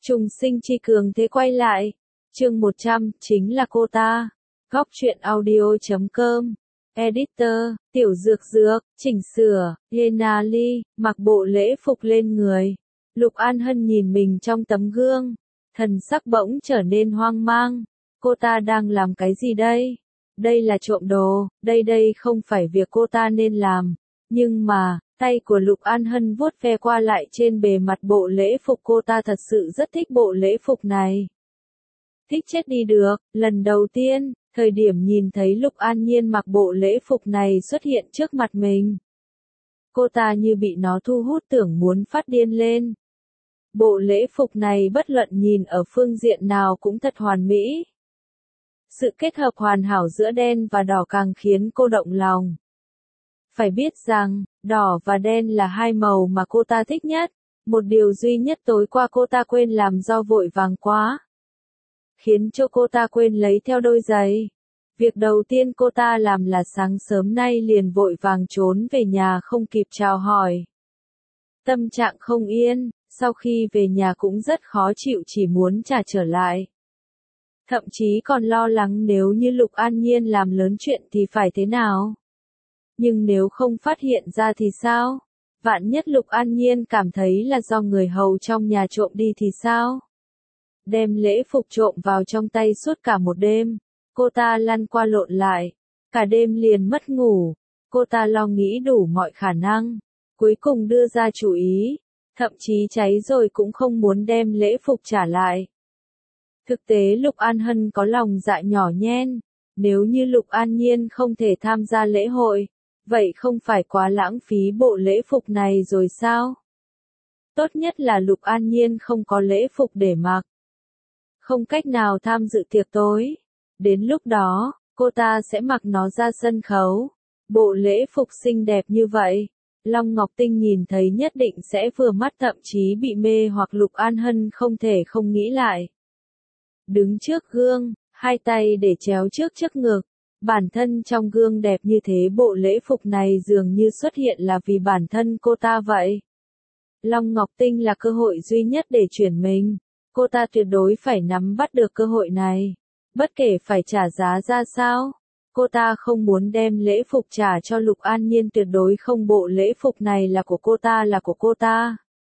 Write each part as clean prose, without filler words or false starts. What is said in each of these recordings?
Trùng sinh chi cường thế quay lại. Chương 100, chính là cô ta. Góc truyện audio.com. Editor, Tiểu Dược Dược, chỉnh sửa, Lena Ly, mặc bộ lễ phục lên người. Lục An Hân nhìn mình trong tấm gương. Thần sắc bỗng trở nên hoang mang. Cô ta đang làm cái gì đây? Đây là trộm đồ, đây không phải việc cô ta nên làm. Nhưng mà, tay của Lục An Hân vuốt ve qua lại trên bề mặt bộ lễ phục, cô ta thật sự rất thích bộ lễ phục này. Thích chết đi được, lần đầu tiên, thời điểm nhìn thấy Lục An Nhiên mặc bộ lễ phục này xuất hiện trước mặt mình. Cô ta như bị nó thu hút, tưởng muốn phát điên lên. Bộ lễ phục này bất luận nhìn ở phương diện nào cũng thật hoàn mỹ. Sự kết hợp hoàn hảo giữa đen và đỏ càng khiến cô động lòng. Phải biết rằng, đỏ và đen là hai màu mà cô ta thích nhất. Một điều duy nhất tối qua cô ta quên làm do vội vàng quá, khiến cho cô ta quên lấy theo đôi giày. Việc đầu tiên cô ta làm là sáng sớm nay liền vội vàng trốn về nhà không kịp chào hỏi. Tâm trạng không yên, sau khi về nhà cũng rất khó chịu, chỉ muốn trả trở lại. Thậm chí còn lo lắng nếu như Lục An Nhiên làm lớn chuyện thì phải thế nào. Nhưng nếu không phát hiện ra thì sao? Vạn nhất Lục An Nhiên cảm thấy là do người hầu trong nhà trộm đi thì sao? Đem lễ phục trộm vào trong tay suốt cả một đêm. Cô ta lăn qua lộn lại. Cả đêm liền mất ngủ. Cô ta lo nghĩ đủ mọi khả năng. Cuối cùng đưa ra chủ ý. Thậm chí cháy rồi cũng không muốn đem lễ phục trả lại. Thực tế Lục An Hân có lòng dạ nhỏ nhen. Nếu như Lục An Nhiên không thể tham gia lễ hội, vậy không phải quá lãng phí bộ lễ phục này rồi sao? Tốt nhất là Lục An Nhiên không có lễ phục để mặc. Không cách nào tham dự tiệc tối. Đến lúc đó, cô ta sẽ mặc nó ra sân khấu. Bộ lễ phục xinh đẹp như vậy, Long Ngọc Tinh nhìn thấy nhất định sẽ vừa mắt, thậm chí bị mê hoặc. Lục An Hân không thể không nghĩ lại. Đứng trước gương, hai tay để chéo trước ngực. Bản thân trong gương đẹp như thế, bộ lễ phục này dường như xuất hiện là vì bản thân cô ta vậy. Long Ngọc Tinh là cơ hội duy nhất để chuyển mình. Cô ta tuyệt đối phải nắm bắt được cơ hội này. Bất kể phải trả giá ra sao, cô ta không muốn đem lễ phục trả cho Lục An Nhiên, tuyệt đối không. Bộ lễ phục này là của cô ta, là của cô ta.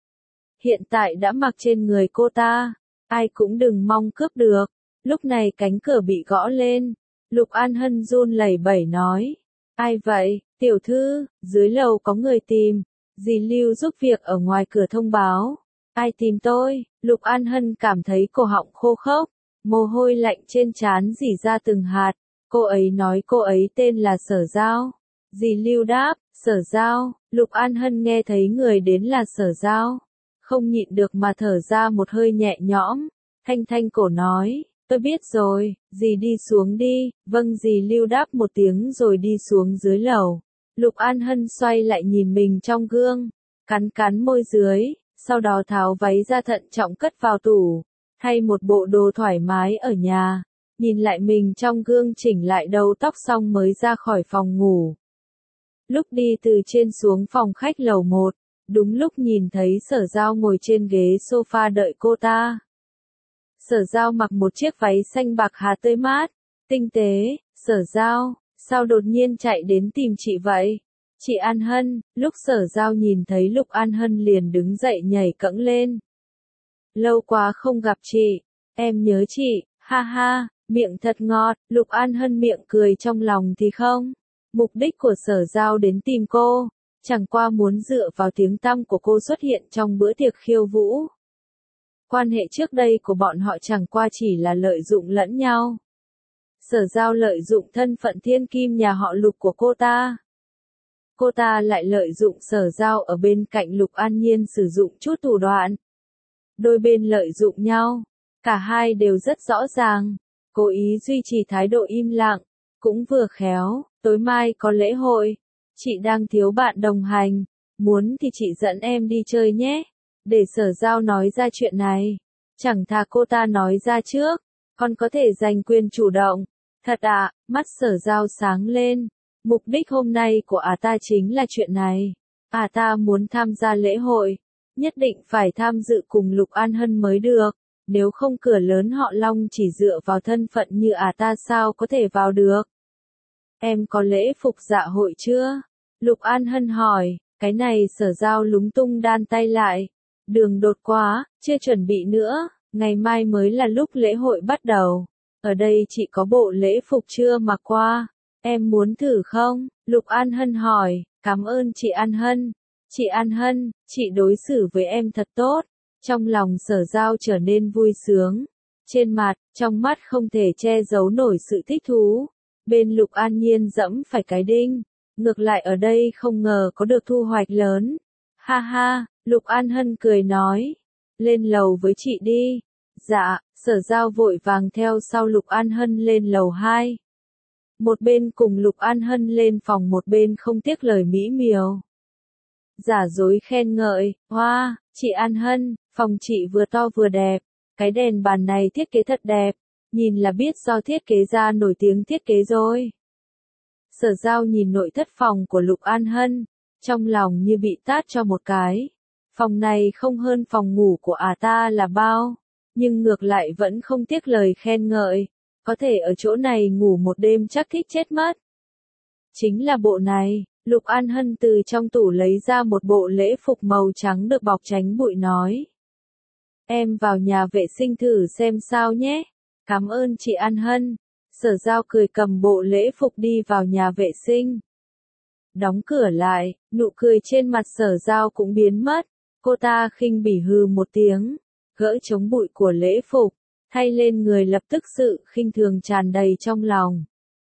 Hiện tại đã mặc trên người cô ta, ai cũng đừng mong cướp được. Lúc này cánh cửa bị gõ lên. Lục An Hân run lẩy bẩy nói. Ai vậy, tiểu thư, dưới lầu có người tìm. Dì Lưu giúp việc ở ngoài cửa thông báo. Ai tìm tôi? Lục An Hân cảm thấy cổ họng khô khốc, mồ hôi lạnh trên trán rỉ ra từng hạt. Cô ấy nói cô ấy tên là Sở Giao. Dì Lưu đáp, Sở Giao. Lục An Hân nghe thấy người đến là Sở Giao, không nhịn được mà thở ra một hơi nhẹ nhõm. Thanh cổ nói, tôi biết rồi, dì đi xuống đi. Vâng, dì Lưu đáp một tiếng rồi đi xuống dưới lầu. Lục An Hân xoay lại nhìn mình trong gương, cắn môi dưới, sau đó tháo váy ra thận trọng cất vào tủ, thay một bộ đồ thoải mái ở nhà. Nhìn lại mình trong gương, chỉnh lại đầu tóc xong mới ra khỏi phòng ngủ. Lúc đi từ trên xuống phòng khách lầu 1, đúng lúc nhìn thấy Sở Giao ngồi trên ghế sofa đợi cô ta. Sở Giao mặc một chiếc váy xanh bạc hà tươi mát, tinh tế. Sở Giao, sao đột nhiên chạy đến tìm chị vậy? Chị An Hân. Lúc Sở Giao nhìn thấy Lục An Hân liền đứng dậy nhảy cẫng lên. Lâu quá không gặp chị, em nhớ chị, ha ha, miệng thật ngọt. Lục An Hân miệng cười trong lòng thì không. Mục đích của Sở Giao đến tìm cô, chẳng qua muốn dựa vào tiếng tăm của cô xuất hiện trong bữa tiệc khiêu vũ. Quan hệ trước đây của bọn họ chẳng qua chỉ là lợi dụng lẫn nhau. Sở Giao lợi dụng thân phận thiên kim nhà họ Lục của cô ta. Cô ta lại lợi dụng Sở Giao ở bên cạnh Lục An Nhiên sử dụng chút thủ đoạn. Đôi bên lợi dụng nhau, cả hai đều rất rõ ràng. Cố ý duy trì thái độ im lặng, cũng vừa khéo. Tối mai có lễ hội, chị đang thiếu bạn đồng hành, muốn thì chị dẫn em đi chơi nhé. Để Sở Giao nói ra chuyện này, chẳng thà cô ta nói ra trước, còn có thể giành quyền chủ động. Thật ạ, mắt Sở Giao sáng lên. Mục đích hôm nay của ta chính là chuyện này. Ta muốn tham gia lễ hội, Nhất định phải tham dự cùng Lục An Hân mới được, nếu không cửa lớn họ Long chỉ dựa vào thân phận như ta sao có thể vào được. Em có lễ phục dạ hội chưa? Lục An Hân hỏi, cái này Sở Giao lúng túng đan tay lại. Đường đột quá, chưa chuẩn bị nữa, ngày mai mới là lúc lễ hội bắt đầu. Ở đây chị có bộ lễ phục chưa mặc qua, em muốn thử không? Lục An Hân hỏi, cảm ơn chị An Hân. Chị An Hân, chị đối xử với em thật tốt. Trong lòng Sở Giao trở nên vui sướng. Trên mặt, trong mắt không thể che giấu nổi sự thích thú. Bên Lục An Nhiên dẫm phải cái đinh. Ngược lại ở đây không ngờ có được thu hoạch lớn. Ha ha, Lục An Hân cười nói. Lên lầu với chị đi. Dạ, Sở Giao vội vàng theo sau Lục An Hân lên lầu 2. Một bên cùng Lục An Hân lên phòng, một bên không tiếc lời mỹ miều. Giả dối khen ngợi, hoa, chị An Hân, phòng chị vừa to vừa đẹp. Cái đèn bàn này thiết kế thật đẹp. Nhìn là biết do thiết kế ra nổi tiếng thiết kế rồi. Sở Giao nhìn nội thất phòng của Lục An Hân, trong lòng như bị tát cho một cái. Phòng này không hơn phòng ngủ của ta là bao, nhưng ngược lại vẫn không tiếc lời khen ngợi. Có thể ở chỗ này ngủ một đêm chắc thích chết mất. Chính là bộ này, Lục An Hân từ trong tủ lấy ra một bộ lễ phục màu trắng được bọc tránh bụi nói. Em vào nhà vệ sinh thử xem sao nhé. Cảm ơn chị An Hân. Sở Giao cười cầm bộ lễ phục đi vào nhà vệ sinh. Đóng cửa lại, nụ cười trên mặt Sở Giao cũng biến mất. Cô ta khinh bỉ hừ một tiếng, gỡ chống bụi của lễ phục, thay lên người lập tức sự khinh thường tràn đầy trong lòng.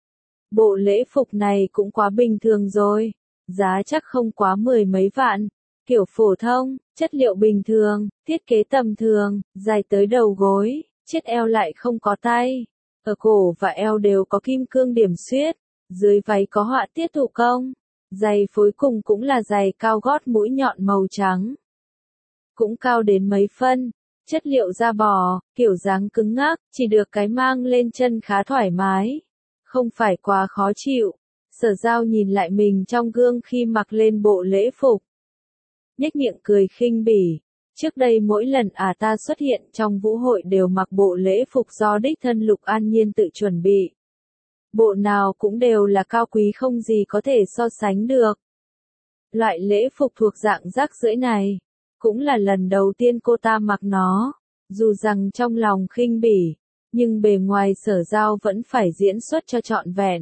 Bộ lễ phục này cũng quá bình thường rồi, giá chắc không quá 10 mấy vạn, kiểu phổ thông, chất liệu bình thường, thiết kế tầm thường, dài tới đầu gối, chiếc eo lại không có tay. Ở cổ và eo đều có kim cương điểm xuyết, dưới váy có họa tiết thủ công, giày phối cùng cũng là giày cao gót mũi nhọn màu trắng. Cũng cao đến mấy phân, chất liệu da bò, kiểu dáng cứng ngắc, chỉ được cái mang lên chân khá thoải mái, không phải quá khó chịu. Sở Giao nhìn lại mình trong gương khi mặc lên bộ lễ phục, nhếch miệng cười khinh bỉ. Trước đây mỗi lần ta xuất hiện trong vũ hội đều mặc bộ lễ phục do đích thân Lục An Nhiên tự chuẩn bị. Bộ nào cũng đều là cao quý không gì có thể so sánh được. Loại lễ phục thuộc dạng rác rưởi này, cũng là lần đầu tiên cô ta mặc nó. Dù rằng trong lòng khinh bỉ, nhưng bề ngoài Sở Giao vẫn phải diễn xuất cho trọn vẹn.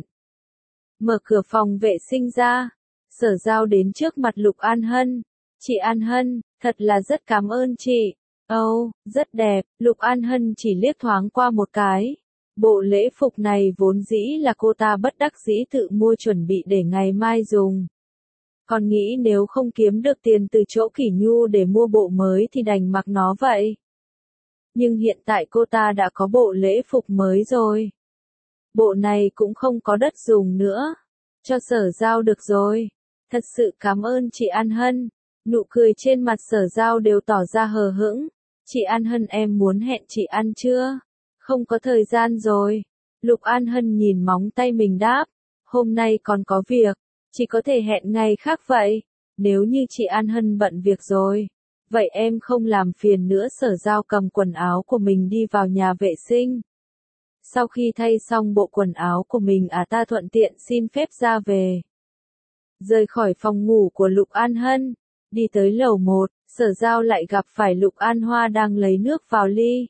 Mở cửa phòng vệ sinh ra, Sở Giao đến trước mặt Lục An Hân. Chị An Hân, thật là rất cảm ơn chị. Rất đẹp. Lục An Hân chỉ liếc thoáng qua một cái. Bộ lễ phục này vốn dĩ là cô ta bất đắc dĩ tự mua chuẩn bị để ngày mai dùng. Còn nghĩ nếu không kiếm được tiền từ chỗ Kỷ Nhu để mua bộ mới thì đành mặc nó vậy. Nhưng hiện tại cô ta đã có bộ lễ phục mới rồi. Bộ này cũng không có đất dùng nữa. Cho Sở Giao được rồi. Thật sự cảm ơn chị An Hân. Nụ cười trên mặt Sở Giao đều tỏ ra hờ hững. Chị An Hân em muốn hẹn chị ăn chưa? Không có thời gian rồi. Lục An Hân nhìn móng tay mình đáp. Hôm nay còn có việc. Chỉ có thể hẹn ngày khác vậy. Nếu như chị An Hân bận việc rồi, vậy em không làm phiền nữa. Sở Giao cầm quần áo của mình đi vào nhà vệ sinh. Sau khi thay xong bộ quần áo của mình ta thuận tiện xin phép ra về. Rời khỏi phòng ngủ của Lục An Hân, đi tới lầu 1, Sở Giao lại gặp phải Lục An Hoa đang lấy nước vào ly.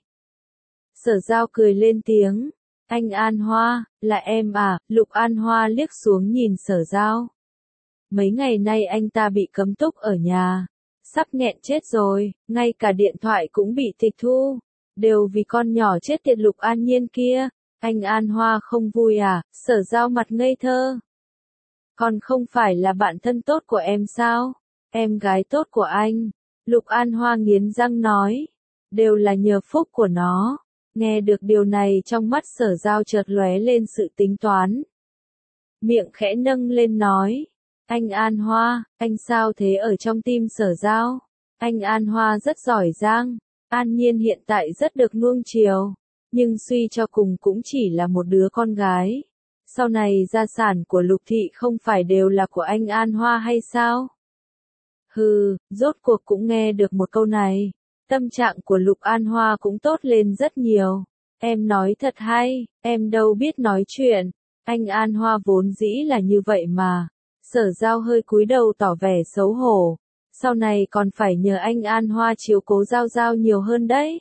Sở Giao cười lên tiếng. Anh An Hoa, là em à? Lục An Hoa liếc xuống nhìn Sở Giao. Mấy ngày nay anh ta bị cấm túc ở nhà, sắp nghẹn chết rồi, ngay cả điện thoại cũng bị tịch thu. Đều vì con nhỏ chết tiệt Lục An Nhiên kia. Anh An Hoa không vui à? Sở Giao mặt ngây thơ. Còn không phải là bạn thân tốt của em sao? Em gái tốt của anh. Lục An Hoa nghiến răng nói. Đều là nhờ phúc của nó. Nghe được điều này trong mắt Sở Giao chợt lóe lên sự tính toán. Miệng khẽ nâng lên nói. Anh An Hoa, anh sao thế? Ở trong tim Sở Giao, anh An Hoa rất giỏi giang. An Nhiên hiện tại rất được nuông chiều, nhưng suy cho cùng cũng chỉ là một đứa con gái. Sau này gia sản của Lục Thị không phải đều là của anh An Hoa hay sao? Rốt cuộc cũng nghe được một câu này. Tâm trạng của Lục An Hoa cũng tốt lên rất nhiều. Em nói thật hay, em đâu biết nói chuyện. Anh An Hoa vốn dĩ là như vậy mà. Sở Giao hơi cúi đầu tỏ vẻ xấu hổ. Sau này còn phải nhờ anh An Hoa chiếu cố Giao Giao nhiều hơn đấy.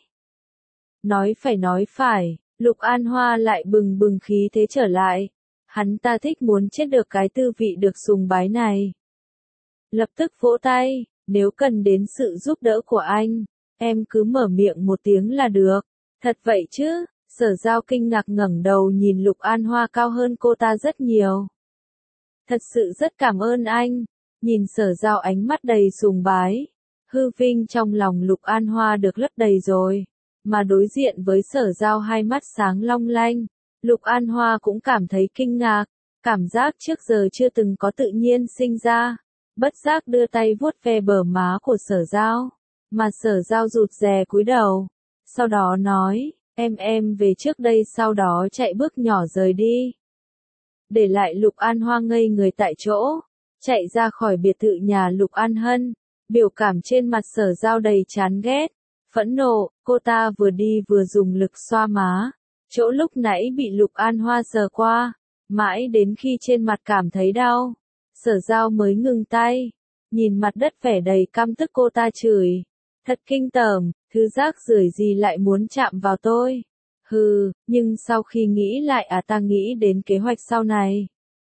Nói phải, Lục An Hoa lại bừng bừng khí thế trở lại. Hắn ta thích muốn chết được cái tư vị được sùng bái này. Lập tức vỗ tay, nếu cần đến sự giúp đỡ của anh, em cứ mở miệng một tiếng là được. Thật vậy chứ? Sở Giao kinh ngạc ngẩng đầu nhìn Lục An Hoa cao hơn cô ta rất nhiều. Thật sự rất cảm ơn anh. Nhìn Sở Giao ánh mắt đầy sùng bái. Hư vinh trong lòng Lục An Hoa được lấp đầy rồi. Mà đối diện với Sở Giao hai mắt sáng long lanh. Lục An Hoa cũng cảm thấy kinh ngạc. Cảm giác trước giờ chưa từng có tự nhiên sinh ra. Bất giác đưa tay vuốt ve bờ má của Sở Giao. Mà Sở Giao rụt rè cúi đầu. Sau đó nói, em về trước đây, sau đó chạy bước nhỏ rời đi. Để lại Lục An Hoa ngây người tại chỗ. Chạy ra khỏi biệt thự nhà Lục An Hân. Biểu cảm trên mặt Sở Giao đầy chán ghét. Phẫn nộ, cô ta vừa đi vừa dùng lực xoa má. Chỗ lúc nãy bị Lục An Hoa sờ qua. Mãi đến khi trên mặt cảm thấy đau. Sở Giao mới ngừng tay. Nhìn mặt đất vẻ đầy căm tức cô ta chửi. Thật kinh tởm, thứ rác rưởi gì lại muốn chạm vào tôi. Nhưng sau khi nghĩ lại ta nghĩ đến kế hoạch sau này.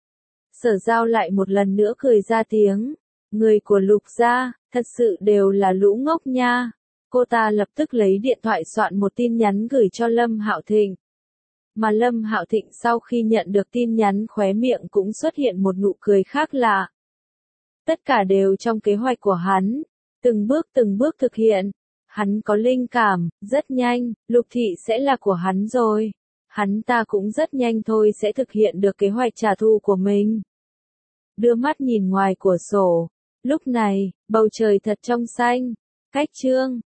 Sở Giao lại một lần nữa cười ra tiếng. Người của Lục gia, thật sự đều là lũ ngốc nha. Cô ta lập tức lấy điện thoại soạn một tin nhắn gửi cho Lâm Hạo Thịnh. Mà Lâm Hạo Thịnh sau khi nhận được tin nhắn khóe miệng cũng xuất hiện một nụ cười khác lạ. Tất cả đều trong kế hoạch của hắn. Từng bước thực hiện. Hắn có linh cảm, rất nhanh, Lục Thị sẽ là của hắn rồi. Hắn ta cũng rất nhanh thôi sẽ thực hiện được kế hoạch trả thù của mình. Đưa mắt nhìn ngoài cửa sổ. Lúc này, bầu trời thật trong xanh. Cách chương